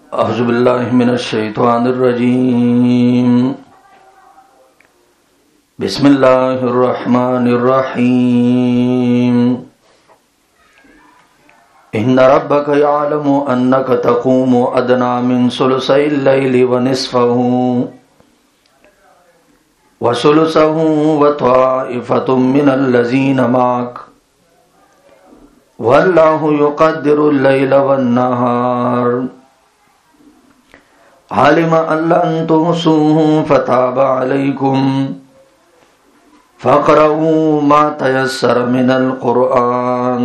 أعوذ بالله من الشيطان الرجيم بسم الله الرحمن الرحيم إن ربك يعلم أنك تقوم أدنى من ثلثي الليل ونصفه وثلثه وطائفة من الذين معك والله يقدر الليل والنهار علم أن لن تحصوه فتاب عليكم فاقرؤوا ما تيسر من القرآن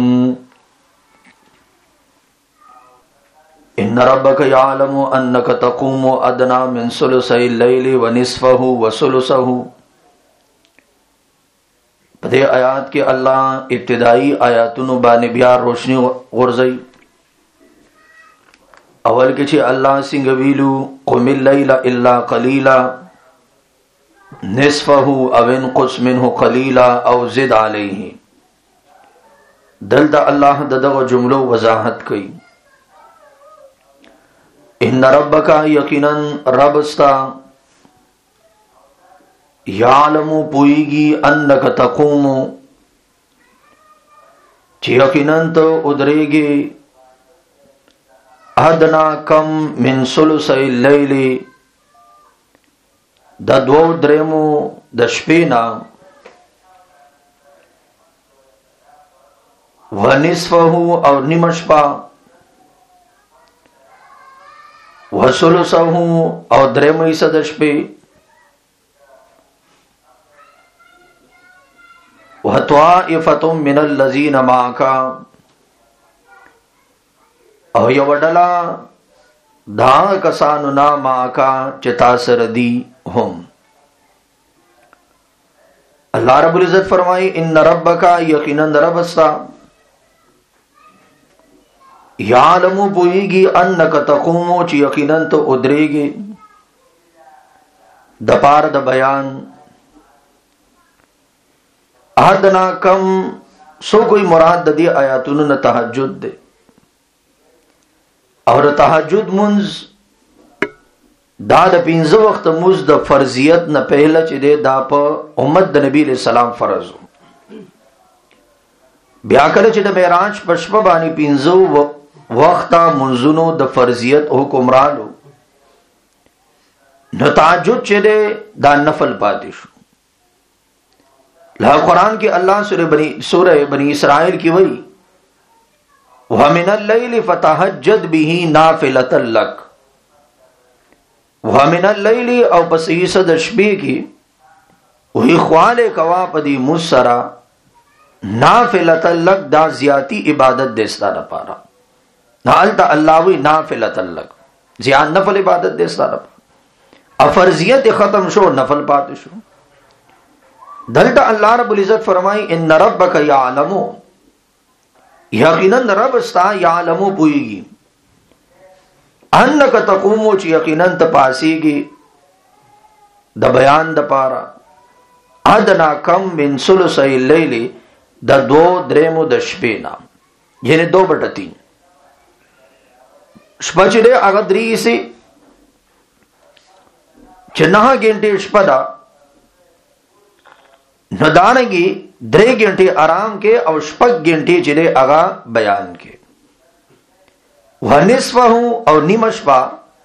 إن ربك يعلم أنك تقوم أدنى من ثلثي الليل ونصفه وثلثه. پدې آیات کې الله ابتدائی آیاتونو باندې بیا روشنی غورځي. اول کې چې الله څنګه ویلو قم الليل الا قليلا نصفه او انقص منه قليلا او زد عليه. دلته الله دغه جملو وضاحت کوي. ان ربک یقینا ربستا یعلم پویږي انک تقوم چې یقینا ته ادریږي ادنا کم من ثلثي الليل د دوو درېمو د شپې نه ونصفه او نیمه شپه وثلثه او درېمه حصہ د شپې وطائفة من الذين معك او یو ډله دا کسانو نا ماکا چې تاسو ردی هم. الله رب العزت فرمایي ان ربک یقینا ربستا یعلم بوئیگی انک تقومو چې یقینا ته ادریږي د پار د بیان ادنا کم سو کوئی مراد د دې آیاتونو نه تهجد ده اور تهجد منز دا د 15 وخت منز د فرضیت نه پهله چې دا په امت د نبی له سلام فرض بیا کله چې د معراج په شپه باندې 15 وخت منزونو د فرضیت حکم رالو نو تهجد چې دا نفل پاتې شو. لا قرآن کې الله سورہ بنی اسرائیل کې وایي وَمِنَ اللَّيْلِ فَتَهَجَّدْ بِهِ نَافِلَةً لَكَ. وَمِنَ اللَّيْلِ او پس حصہ د شپې کې وہی خواله کوا پدی مسرا نافلة لک دا زیاتی عبادت دستا لپاره. نالتا الله وی نافلة لک زیان نفل عبادت دستا لپاره. افرضیت ختم شو نفل پات شو. دلتا اللہ رب العزت فرمائی ان ربک یعلمو یقینا رب استا یعلمو پوئیگی انک تقومو چی یقینا تپاسیگی د بیان د پارا ادنا کم من ثلثی اللیل د دو دریمو د شپینا یعنی 2/3 شپه چې ده هغه 3 سي چې 9 غنټه شپه ده ندانگی 3 گھنٹے آرام کے او 6 گھنٹے چلے اغا بیان کے ونصفہ او نیمشپا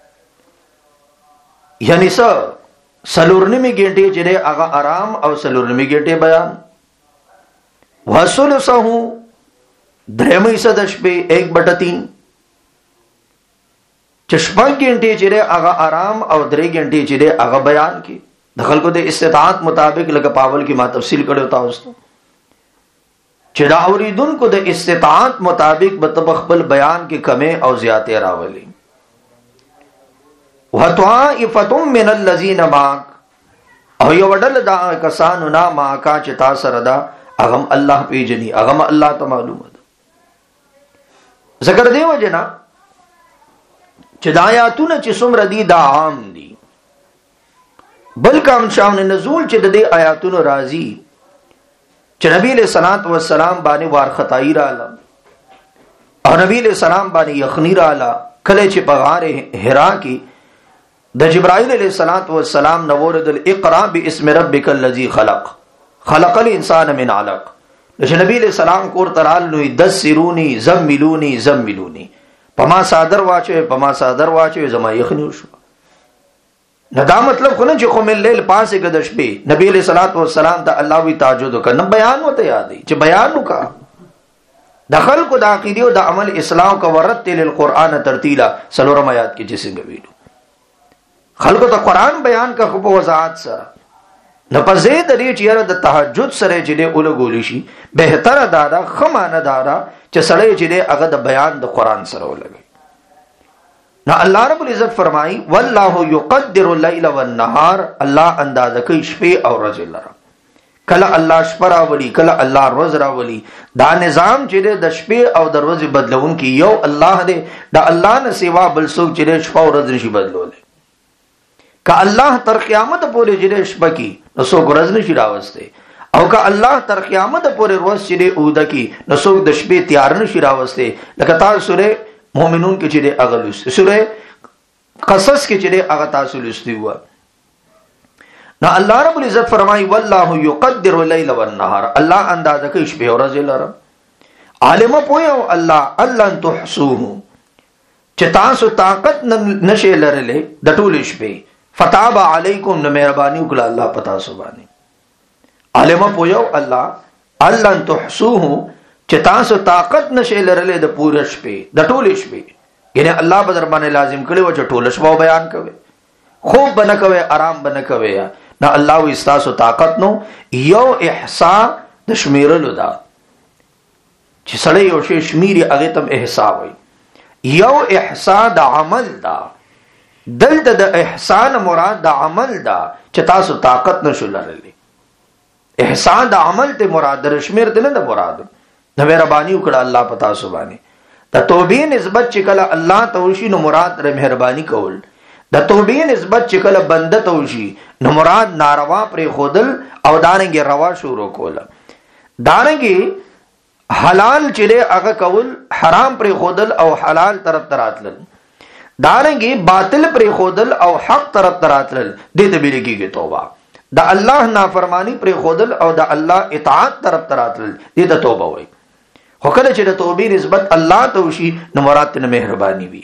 یعنی سلورنمی گھنٹے چلے اغا آرام او سلورنمی گھنٹے بیان وثلثہ درہمی صدش پہ 1/3 چشپا گھنٹے چلے اغا آرام او 3 گھنٹے چلے اغا بیان کے دخل کو دے استطاعت مطابق لگا پاول کی ما تفصیل کرے ہوتا ہوستا چدا اوریدن کو دے استطاعت مطابق بتبخبل بیان کی کمیں او زیادہ راولی وَطَائِفَةٌ مِّنَ الَّذِينَ مَعَكَ او یو وڈل دا کسانو نا ماکا چتا سردا اغم اللہ پیجنی اغم اللہ تا معلوم دا ذکر دے وجنا چدایاتون چی سمر دی دا عام دی بلکہ شاون نزول چې د دې آیاتونو راضی چې نبی علیہ الصلوۃ والسلام باندې وار خطائی رااله او نبی علیہ السلام باندې یخنی رااله کله چې په غار حرا کې د جبرائیل علیہ السلام نورد اقرا باسم ربک الذی خلق خلق الانسان من علق. چې نبی علیہ السلام کور ترال نو دسرونی زملونی زملونی پما صادر واچو زما یخنی شو. نو دا مطلب خو نه چې قوم الليل پاسه د شپې نبی علیہ الصلوۃ والسلام ته الله وی تهجد وکړه بیان وته یادې چې بیان وکړه د خلکو د عقیده او د عمل اصلاح کو ورتل القرآن ترتیلا سلورم آیات کې چې څنګه ویلو خلکو ته قرآن بیان کا خو په وضاحت سره نه پزې د دې چې د تهجد سره چې له اولګول شي بهتره دادا خمانه دادا چې سړی چې هغه د بیان د قرآن سره ولګي. نو الله رب العزت فرمایي والله يقدر الليل والنهار الله اندازه کوي شپه او ورځ لره. کله الله شپه راولي کله الله ورځ راولي. دا نظام چې د شپې او د ورځې بدلون کې یو الله دی. دا الله نه سیوا بل څوک چې شپه او ورځ نشي بدلول. که الله تر قیامت پورې چې شپه کې نو څوک ورځ نشي راوسته او که الله تر قیامت پورې ورځ چې اوده کې نو څوک د شپې تیار نشي راوسته. لکه تاسو سورې مومنون کې چې اغلوس سورې قصص کې چې هغه تاسو لستي و. نو الله رب العزت فرمایي والله يقدر الليل والنهار الله اندازه کوي شپه او ورځ لره. عالم پوهه الله الله تحسوه چې تاسو طاقت نشي لرلې د ټول شپې فتاب علیکم نو مهرباني وکړه الله پتا سو باندې. عالم پوهه الله الله تحسوه چې تاسو طاقت نشي لرلې د پوره شپې د ټول شپې یعنی الله بدر باندې لازم کړي و چې ټول شپه بیان کوي خوب بنه کوي آرام بنه کوي نه الله و استاسو طاقت نو یو احصاء د شمیرلو دا چې سړی یو شی شمیري هغه تم احصاء وي. یو احصاء د عمل دا دلته د احسان مراد د عمل دا چې تاسو طاقت نشو لرلې. احسان د عمل ته مراد د شمیر ته نه مراد. نو مهرباني وکړه الله پتا سو باندې. د توبې نسبت چې کله الله ته وشي نو مراد ر مهرباني کول. د توبې نسبت چې کله بنده ته وشي نو مراد ناروا پر خودل او دانګي روا شروع کول. دانګي حلال چې هغه کول حرام پر خودل او حلال طرف تراتل. دانګي باطل پر خودل او حق طرف تراتل دې ته ویل کېږي توبه. د الله نافرمانی پر خودل او د الله اطاعت طرف تراتل دې ته توبه وایي. خو کله چې د توبې نسبت الله ته وشي نو مراد ته مهرباني وي.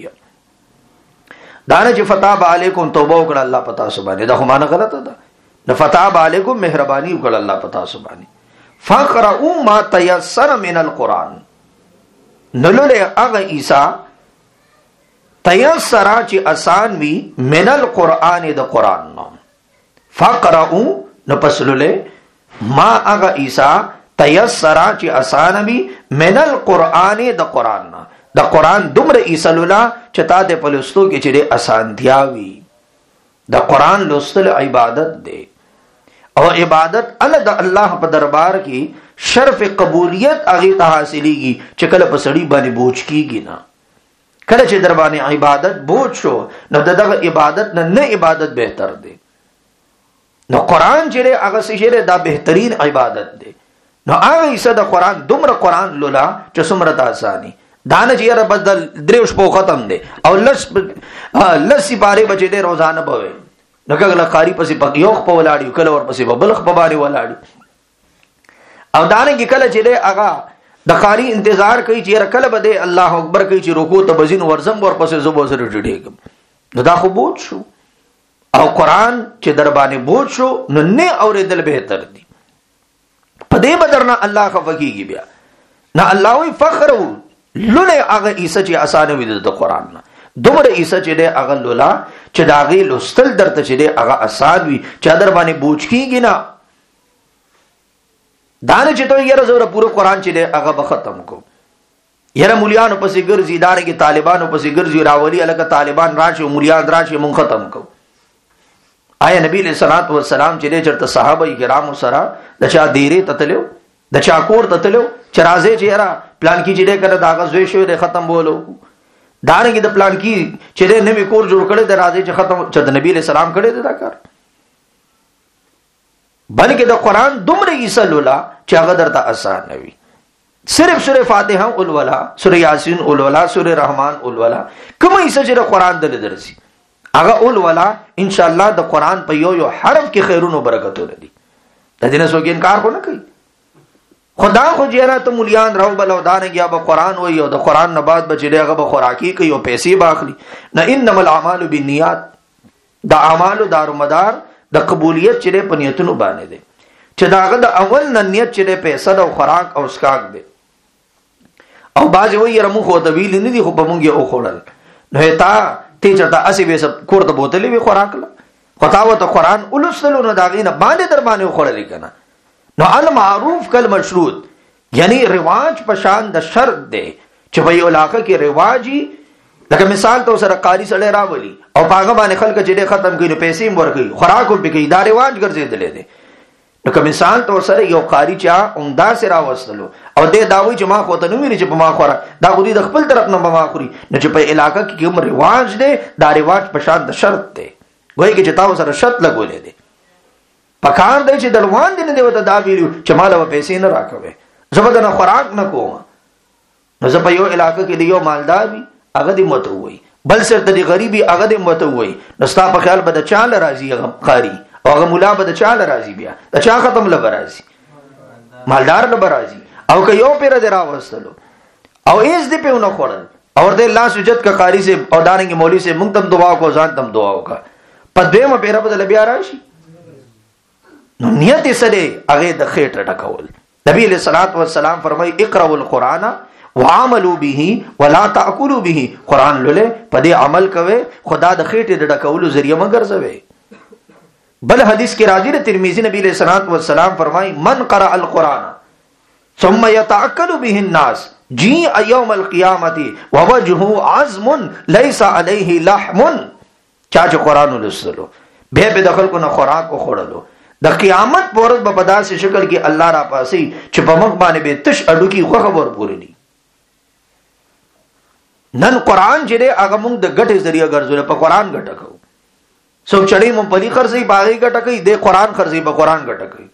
دانه چې فتاب علیکم توبه وکړه الله پتا سو باندې دا خو معنی غلطه ده. نو فتاب علیکم مهرباني وکړه الله پتا سو باندې. فقرؤوا ما تيسر من القرآن نلله هغه عیسی تيسر چې آسان وي من القرآن د قرآن نو. فقرؤوا نو پسلله ما هغه عیسی تیسرا چې آسان وي من القرآن د قرآن نه. د قرآن دومره ایصل الله چې تا د پلوستو کې چې آسانتیا وي. د قرآن لوستل عبادت دی او عبادت الله د الله په دربار کې شرف قبولیت هغه ته حاصلېږي چې کله په سړی باندې بوج کیږي نه. کله چې در باندې عبادت بوج شو نو دغه عبادت نه عبادت بهتر دی. نو قرآن چې هغه سره دا بهترین عبادت دی. نو هغه ایسه د قرآن دومره قرآن لولا چې څومره آسانی دانه چې یاره بدل دریوش په ختم دی او لسی پاره بچی دی روزانه بوي. نو کله قاری پسې په یو په ولاړی کله ور پسې په بلخ په باندې ولاړی او دانه کې کله چې هغه د قاری انتظار کوي چې کله بده الله اکبر کوي چې رکوع ته بزین ورزم ور پسې زبو سره ډډېګم. نو دا خو بوج شو او قرآن چې در باندې بوج شو نو نه اورېدل بهتر دی. په دې بدرنا الله خفقيږي بیا نه الله وي فخر لونه هغه عیسی چې اسانه وي د قرآن نه دومره عیسی چې دی هغه لولا چې دا غي لوستل درته چې دی هغه آسان وي چې در باندې بوج کیږي نه. دانه چې ته یې زوره پوره قرآن چې دی هغه به ختم کو. یره مولیانو پسې ګرځي دانه کې طالبانو پسې ګرځي راولي الګ طالبان راشي مولیان راشي مون ختم کو. آیا نبی علیہ الصلوۃ والسلام چې چرته صحابه کرام سره د چا دیره تتلو د چا کور تتلو چې راځي چې را پلان کې چې کړه داغه زوی شو د ختم بولو دانګي د پلان کې چې نوې کور جوړ کړي د راځي چې ختم چې د نبی علیہ السلام کړي دا کار. بلکې د قرآن دومره ایصل ولا چې هغه درته آسان وي. صرف سورہ فاتحه اولولا، سورہ یاسین اولولا، سورہ رحمان اولولا، کومه حصہ چې قرآن دل درسي هغه اولولا ان شاء الله د قرآن په یو حرف کې خیرونو برکتونه دي. د دې نه څوک انکار خو نه کوي. خدا خو جیرا ته مليان راو بلو دانګ یا به قرآن وای او د قرآن نه بعد بچي هغه به خوراکي کوي او پیسې باخلي. نه انما الاعمال بالنیات، د اعمالو دارومدار د قبولیت چې په نیتونو باندې دي، چې داغه د اول نه نیت چې پیسې او خوراک او اسکاک دي. او باز وی رمو خو د ویل نه دي خو په مونږ یو خورل نو تا ته چرته اسی به سب کور د بوتلې وی خوراک له خداوه ته قرآن ولسلو نه داغینه باندې در باندې خورل کنه. نو المعروف کل مشروط یعنی رواج پشان د شرط دی چې په یو علاقه کې رواجی، لکه مثال تو سره قاری سره راولي او پاګه باندې خلک چې ختم کړي پیسې ورکړي خوراک هم پکې دا رواج ګرځیدل دي. نو که مثال تو سره یو قاری چا عمدہ سره راوستلو او دې داوی چې ما خو ته نو ویل چې په ما خورا دا غوډي د خپل طرف نه ما خوري، نو چې په علاقه کې کوم رواج دی دا رواج په شان د شرط دی، وایي چې تاسو سره شرط لګولې دي پکار دی چې دلوان دي نه دی وته دا ویلو چې مال و پیسې نه راکوي زبر نه خوراک نه کوم. نو زه په یو علاقه کې یو مالدار وي هغه دې مت وای بل سر د غریبي هغه دې مت وای، نو ستا په خیال به د چاله راځي هغه قاری او هغه مولا به د چاله راځي، بیا د چا ختم لګ راځي مالدار لګ راځي. او که یو پیر دې راوستلو او ایز دې په نه خورل اور دې الله سجد کا قاری سے او دانګي مولوی سے مونږ تم دعا کو ځان تم دعا وکا پدې م پیر په بیا راشي. نو نیت سره هغه د خېټه ټکول. نبی علیہ الصلوۃ والسلام فرمای اقرأوا القرآن وعملوا به ولا تاكلوا به، قرآن لولې پدې عمل کوي خدا د خېټه د ټکولو ذریعہ مگر زوي. بل حدیث کې راځي د ترمذی نبی علیہ الصلوۃ والسلام فرمای من قرأ القرآن ثم يتأكل به الناس جيء يوم القيامة ووجهه عظم ليس عليه لحم. چا چې قرآن ولسلو به به دخل کو نه خوراک او خورلو د قیامت پورز په بداسه شکل کې الله را پاسي چې په مخ باندې به تش اډو کې خو خبر پوری دي. نن قرآن چې هغه موږ د غټه ذریعہ ګرځول په قرآن غټه کو سو چړې مون پلی خرسي باغی غټه کوي د قرآن خرسي په قرآن غټه کوي.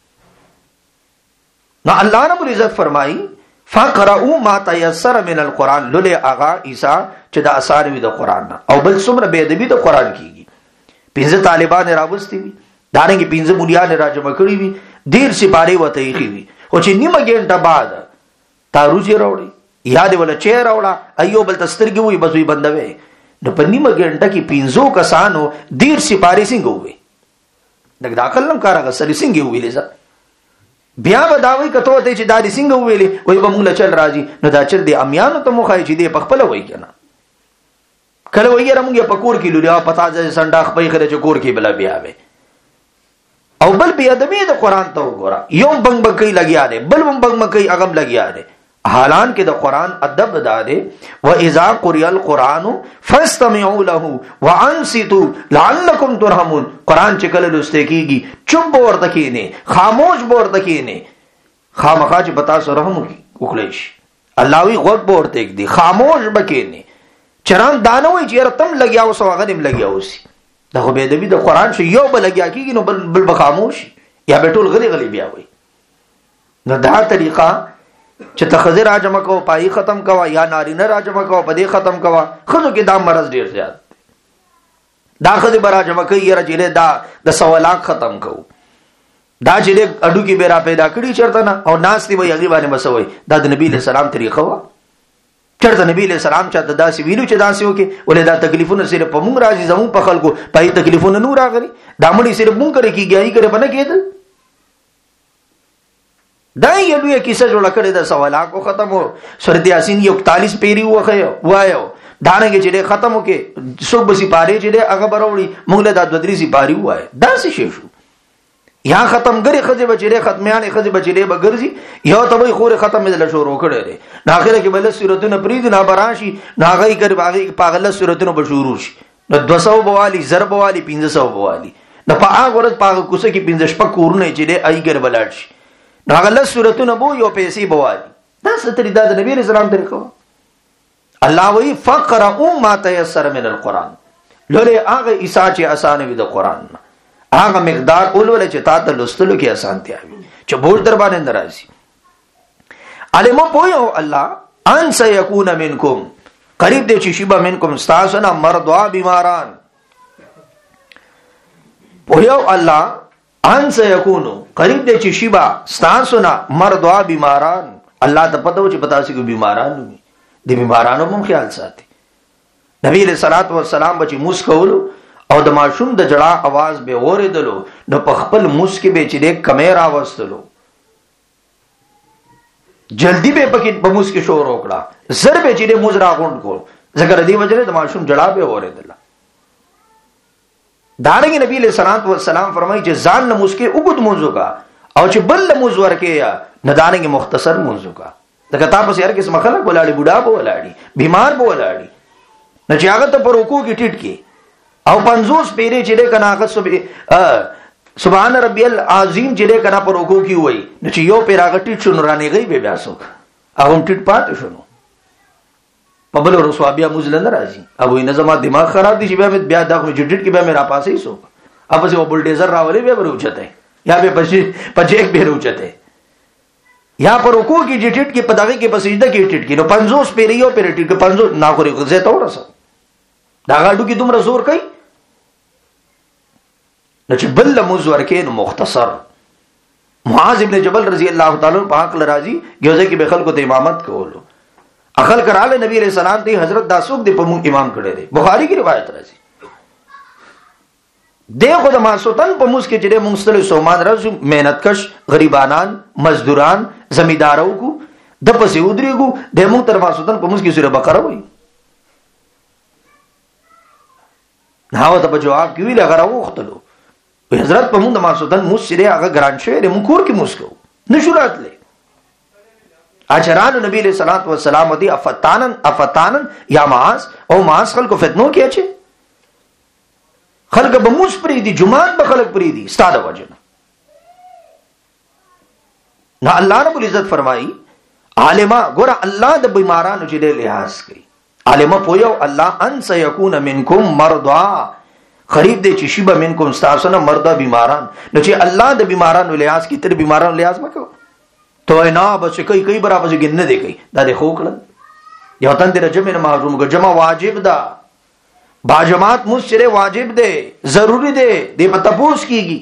نو الله رب العزت فرمایي فقرؤوا ما تيسر من القرآن، لولې اغا عیسی چې د اثار وي د قرآن او بل څومره به ادبي د قرآن کیږي. پنځه طالبان راوستي وي دانګي پنځه مليان راجمع کړی وي ډیر سپاره وته یې وي او چې نیمه ګنټه بعد تاروجي راوړي یاد ولا چیر راوړه ایو بل تسترګي وي بس وي بندوي. نو په نیمه ګنټه کې پنځو کسانو ډیر سپاره څنګه وي دغه داخل نم کارغه سړي څنګه ویلې ځه بیا بداوي کته ته چې دادی څنګه ویلې وای په موږ چل راځي. نو دا چل دی امیانو ته مخای چې دی په خپل وای کنه کله وای رمږه په کور کې لوري پتا ځه سنډا خپې خره چې کور کې بلا بیا وي او بل بیا د می د قرآن ته وګوره یو بنګ بکې لګیا دی بل بنګ بکې اغم لګیا دی. حالان کې د قرآن ادب داده و اذا قرئ القرآن فاستمعوا له وانصتوا لعلكم ترحمون. قرآن چې کله لوستل کیږي چوپ ورته کینه خاموش ورته کینه خامخا چې بتا سره رحم وکړي شي الله وی غوږ ورته دی خاموش بکینه چران دانوي چې رتم لګیا اوس غنیم لګیا اوس دغه به د قرآن شو یو بل لګیا کیږي نو بل بخاموش یا به ټول غلي غلي بیا وي. نو دا طریقہ چې تخذ راجمه کو پای ختم کوا یا نارینه راجمه کو پدې ختم کوا خزو کې دا مرض ډیر زیات دا خزي براجمه کوي رجله دا د سوالات ختم کو دا چې اډو کې بیره پیدا کړی چرته نه او ناس دی وي هغه باندې مسوي دا د نبی له سلام طریقه وا چرته نبی له سلام چاته داسې ویلو چې داسې وکي ولې دا تکلیفونه صرف په موږ راځي زمو په خلکو پای تکلیفونه نور راغلي دا مړي صرف مونږ کرے کیږي ای کرے بنه کېدل دا یو لوی کیسه جوړ کړی د سوالات کو ختمو سورۃ یاسین 41 پیری وایو دانګه چې ختمو کې څوک بسی پاره چې هغه بروړي موږ له د دوه درې سي پاری وای دا څه شي شو یا ختم غری خځه بچره ختمیان خځه بچره بغرزي یو تبي خور ختم مل شروع کړي نه اخره کې بل سورتونه پرید نه براشي ناغي کر باغي پاغله سورتونه بشورو شي نو 200 بوالی ضرب والی 500 بوالی نه پاغه ورځ پاغه کوسه کې 15 شپه کورونه چې ای ګر بلاړ شي ناغله سورتونه بو یو پیسې بوالی دا ستري د نبی رسول الله طریقه. الله وی فقرؤوا ما تيسر من القرآن، لوله هغه عیسی چې اسانه وي د قرآن هغه مقدار اولول چې تا ته لستلو کې اسانتیا وي چې بوج در باندې ناراضي. علم پویو الله ان سيكون منکم قریب دی چې شیبا منکم استاسنا مرضوا بیماران. پویو الله ان سيكون قریب دی چې شیبا استاسنا مرضوا بیماران. الله ته پته و چې پتا سي کو بیماران دي، د بیمارانو هم خیال ساتي. نبی علیہ الصلوۃ والسلام بچی موس کولو او د ماشوم د جړه आवाज به اوریدلو نو په خپل موس کې به چې د کمیرا واستلو جلدی به پکې په موس کې شور وکړه زر به چې د موز راغونډ کو ذکر دی وجره د ماشوم جړه به اوریدل. دارنګ نبی علیہ الصلوۃ والسلام فرمایي چې ځان نه موس کې وګد موزو کا او چې بل موز ورکه یا نه دارنګ مختصر موزو کا. دا کتاب پس هر کس مخلق ولاړي بوډا به ولاړي بیمار به ولاړي نه چې هغه ته پر رکوع کې ټیټ کې او 50 پیری چې ده کنه هغه سبحان ربی العظیم چې ده کنه پر رکوع کې وای نو چې یو پیر هغه ټیټ شنو رانه گئی به بیا سو هغه ټیټ پات شنو په بل رسوابیا مزل نه راځي ابو نظم دماغ خراب دي چې بیا دا خو جډټ کې بیا میرا پاسې سو اب سے وہ بلډیزر راولې به وروچته یا به پچې ایک به وروچته یا پر رکوع کې جټټ کې پدغه کې بسجده کې ټیټ کې نو 50 پیری یو پیر ټیټ کې 50 نا خوري غزه ته ورسه دا غاډو کې دومره زور کوي نو چې بل موز ورکې نو مختصر. معاذ ابن جبل رضی الله تعالی عنہ پاک لراضی گوزه کې به خلکو ته امامت کولو اخل کراله نبی علیہ السلام ته حضرت داسوق دی په مون امام کړي دي بخاری کی روایت راځي دغه د ماسوتن په موس کې چې مونږ سومان راځو مهنت کش غریبانان مزدوران زمیدارو کو د پسې ودرېګو د مونږ تر ماسوتن په موس کې سوره بقره وایي. هاو ته په جواب کې ویل هغه راوختلو حضرت په مونږ د ماسوتن موس سره هغه ګران شوی د مونږ کور کې موس کو نشو راتله اجران نبی علیہ الصلوۃ والسلام دی افتانن یا معاذ او معاذ خلکو فتنو کې اچي خلق به موس پری دي جمعات به خلق پری دي ستاده وجنه. نو الله رب العزت فرمایي عالما ګور الله د بیمارانو چې له لحاظ کوي عالما پویو الله ان سيكون منکم مرضا قریب دی چې شیبه منکم استاسنا مرضا بیماران. نو چې الله د بیمارانو لحاظ کی تر بیمارانو لحاظ مکو تو نه بس کوي برابر څنګه نه دی کوي دا د خو کړه یو تن د جمع محروم کو جمع واجب ده با جماعت مسجد واجب دے ضروری دے دے په تپوس کیږي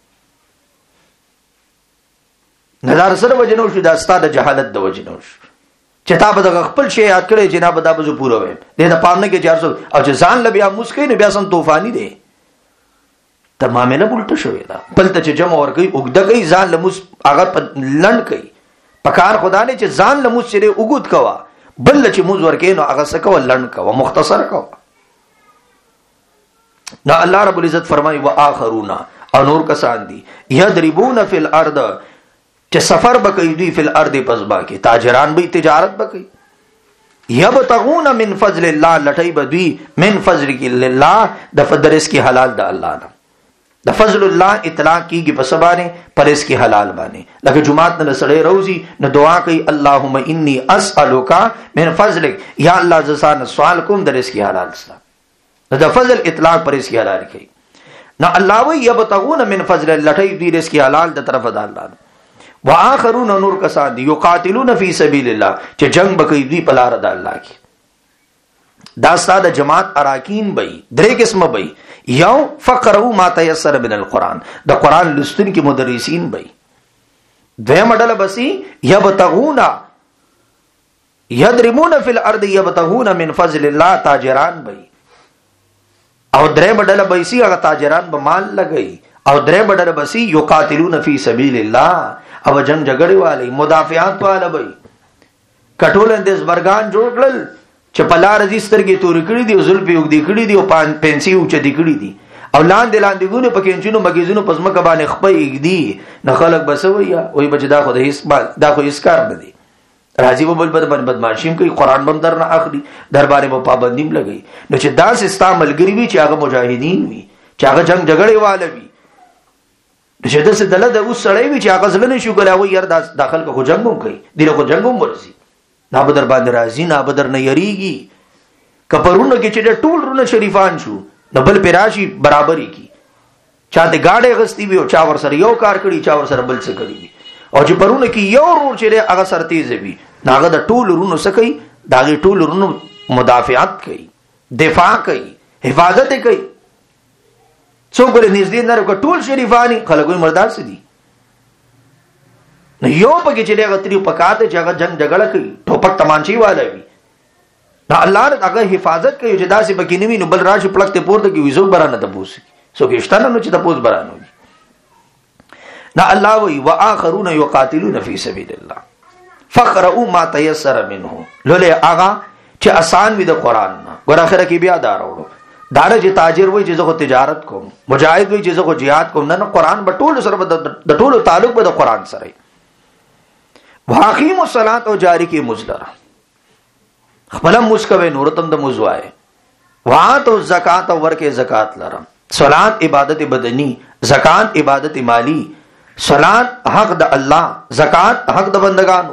نظر سره وجنو شو دا ستاده جهالت د وجنو شو چې تا به خپل شی یاد کړی چې نه به دا به پوره وي دې د پامنه کې 400 او چې ځان لبیا مسکې نه بیا سم طوفانی دي تمامه نه بولته شوې دا بل ته چې جمع ور کوي وګد کوي ځان لمس هغه لند کوي پکار خدا نه چې ځان لمس سره وګد کوا بل چې موز ور کوي نو هغه سکو لند کوا مختصر کوا. نو الله رب العزت فرمای واخرون او نور کسان دي یضربون فی الارض چې سفر بکوي دوی فی الارض پسبا کې تاجران به تجارت بکوي یبتغون من فضل الله لټای بدوی من فضل الله د فضلس کی حلال د الله نه د فضل الله اطلاق کیږي په سبانه پرس کی حلال باندې لکه جمعات نه سړی روزي نو دعا کوي اللهم انی اسالک من فضلک یا الله زسان سوال کوم د رزق حلال سره د فضل اطلاق پر رزق حلال کوي. نو الله وی یبتغون من فضل لټای دی رزق حلال د طرف د الله واخرون نور کسان دی یقاتلون فی سبیل الله چې جنگ بکوي دی په لار د الله کې. دا ستاسو جماعت اراکین بئی درې قسمه بئی یو فقروا ما تيسر من القران د قران لستون کې مدرسین بئی دویم ډله بسی یبتغون یضربون فی الارض یبتغون من فضل الله تاجران بئی او درې بدل بيسي هغه تاجران به مال لګي او درې بدل بسي یقاتلون فی سبیل الله او جنگ جګړې والی مدافعات والا بي کټول اندیس برګان جوړ کړل چې پلار رجسترګي تور کړی دی زلفي وګدي کړی دی او پنسي او چدي کړی دی او لاندې ګونه پکې چونو مګیزونو پزمکه باندې خپې دی نه خلک بسوي وي بچ دا خو د هیڅ دا خو هیڅ کار نه دی راځي په بل بدمعشیم کوي قران بم درنه اخلي دربارې په پابندیم لګي نو چې دا سستا ملګری وي چې هغه مجاهدین وي چې هغه جنگ جګړې والے وي چې دسه دله د اوس سړی وي چې هغه ځلنه شو ګراوي ير داخل کو جنگوم کوي دله کو جنگوم ورسي نه بدر باندې راځي نه بدر نه یریږي کپرونه کې چې ټول رونه شریفان شو نو بل پراشي برابرۍ کی چاته گاډه غستی وي او چا ور سره یو کار کړي چا ور سره بل څه کړي او چې پرونه کې یو ور چې هغه سرتیز وي ناغه د ټول رونو سکی داغه ټول رونو مدافعات کوي، دفاع کوي، حفاظت کوي. څوک له نږدې نه راکو ټول شریفانی خلکو مردار سي دي. نو یو پکې چې دغه تری پکاته چې هغه جنگ جګړه کوي، ټوپک تمانچی والا وي. نو الله هغه حفاظت کوي چې داسې بګینې وي نو بل راشي پړکته پورته کوي زو برانه ته پوسي. سو کېشتنه نو چې ته پوس برانه وي. نا الله وی واخرون یقاتلون فی سبیل الله فقرؤوا ما تيسر منه. لولې هغه چې آسان وي د قران نه. ګور اخره کې بیا دا راوړو. دار چې تاجر وای چې زه تجارت کوم، مجاهد وای چې زه jihad کوم، نه قران په ټول سره د ټولو تعلق به د قران سره. واقیموا الصلاة او جاری کی مزلره خپل مسکوي نورتم د مزوای وات او زکات او ورکه زکات لرم. صلات عبادت بدنی، زکات عبادت مالی. صلات حق د الله، زکات حق د بندگانو.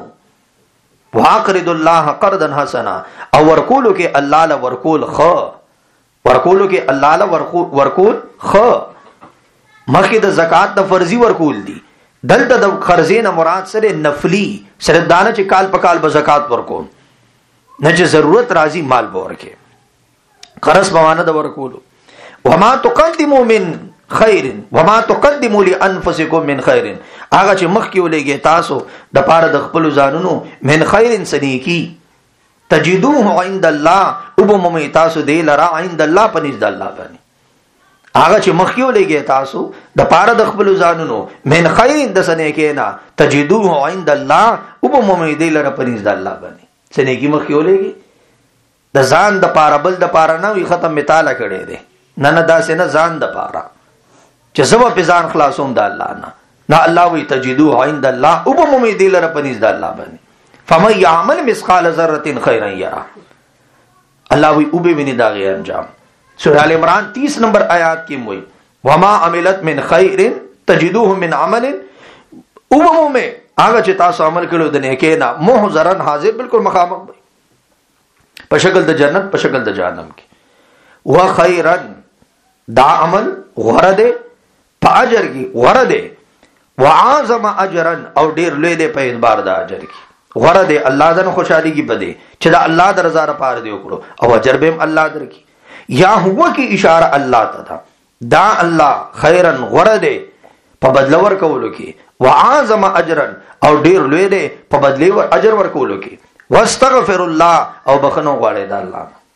واقرض الله قرضا حسنا او ورکولو کې الله له ورکول خ ورکولو کې الله له ورکول خ. مخکې د زکات د فرضي ورکول دي، دلته د قرضین مراد سره نفلی سره دانه چې کال په کال به زکات ورکول، نه چې ضرورت راځي مال به ورکې. قرض بوانه د ورکولو. وما تقدموا من خیر وما تقدموا لانفسکم من خیر، هغه چې مخکې ولېږي تاسو د پاره د خپل ځانونو من خیر سنیکی تجدوه عند الله وبمومي تاسو دی لرا عند الله پنځ د الله باندې. هغه چې مخکې ولېږي تاسو د پاره د خپل ځانونو من خیر د سنیکی نه تجدوه عند الله وبمومي دی لرا پنځ د الله باندې. سنیکی مخکې ولېږي د ځان د پاره بل د پاره نه وي ختم مثال کړي دي. نه داسې نه ځان د پاره چې سبا په ځان خلاصوم د الله نه. نه الله وی تجدوه عند الله وبمومي دی لرا پنځ د الله باندې. فمن يعمل مثقال ذره خيرا يره. الله وی او به ویني دا غي انجام. سورہ ال عمران 30 نمبر آیات کې موي وما عملت من خير تجدوه من عمل وبمومي هغه چې تاسو عمل کړو د نیکه نه محضرن حاضر بالکل مخامخ وي په شکل د جنت په شکل د جهنم کې. وخيرا دا عمل غره ده په اجر کې غره ده. وعظم اجرا او ډیر لوی ده په اعتبار د اجر کې. غره ده الله دنه خوشحالي کې بده چې دا الله د رضا لپاره دی وکړو او اجر به الله درکې. یا هو کې اشاره الله ته دا الله خیرا غره ده په بدل ورکولو کې. وعظم اجرا او ډیر لوی ده په بدل اجر ورکولو کې. واستغفر الله او بخنو غواړي د الله نه.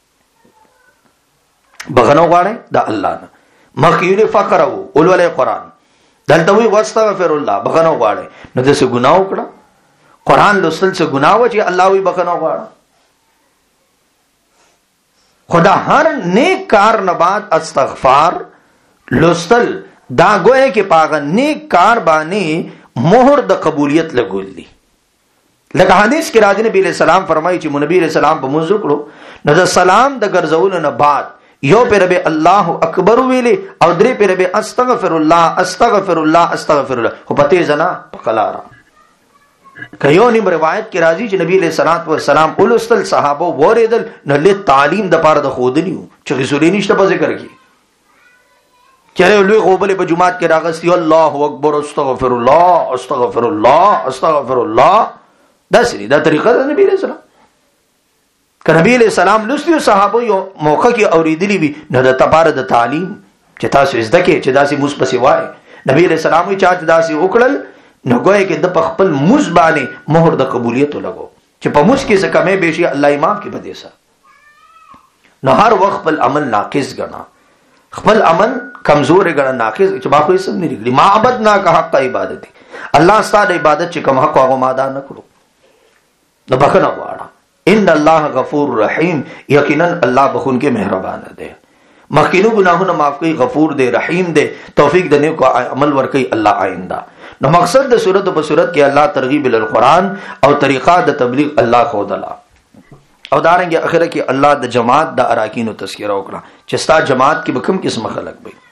بخنو غواړي د الله نه. مخکې فقره اولولې قران دلته وی واستغفر الله بخنو غواړي نو د څه ګناه وکړه. قرآن لوستل څه ګناه و چې الله وی بخنه غواړي. خدا هر نیک کار نه بعد استغفار لوستل دا گویا کې پاغه نیک کار باندې مهر د قبولیت لګول دي. لکه حدیث کې راځي نبی علیہ السلام فرمایي چې نبی علیہ السلام په موږ کړو نو د سلام د ګرځول نه بعد یو پر به الله اکبر ویلي او درې پر به استغفر الله استغفر الله استغفر الله. خو پته زنا پکلارا کيو نیم روایت کې راځي چې نبی علیہ الصلوۃ والسلام اولستل صحابه وریدل نو له تعلیم د پاره د خودنیو چې رسول نشته په ذکر کې چره لوی غوبله په جمعات کې راغستي الله اکبر استغفر الله استغفر الله استغفر الله. دا سری دا طریقه د نبی علیہ السلام. ک نبی علیہ السلام لستیو صحابه یو موقع کې اوریدلی وي نو د تباره د تعلیم چې تاسو زده کې چې داسې مصپسي وای نبی علیہ السلام یې چا داسې وکړل نو ګویا کې د خپل موږ باندې مهر د قبولیت لګو چې په موږ کې څه کمې بشي الله امام کې بده سا. نو هر وخت خپل عمل ناقص ګڼا، خپل عمل کمزور ګڼا، ناقص چې باخو یې سم نه لري. ما عبادنا کا حق عبادت الله ستاسو عبادت چې کوم حق هغه ما ادا نه کړو نو بخنه غواړه. ان الله غفور رحیم، یقینا الله بخون کې مهربان دی. مخکینو گناهونه معاف کوي، غفور دی، رحیم دی، توفیق د نیکو عمل ورکوي الله آئنده. نو مقصد د صورت په صورت کې الله ترغیب ال قرآن او طریقہ د تبلیغ الله خودلا او دارنګه اخره کې الله د جماعت د اراکین او تذکرہ وکړه چې ستا جماعت کې به کوم قسم خلق وي.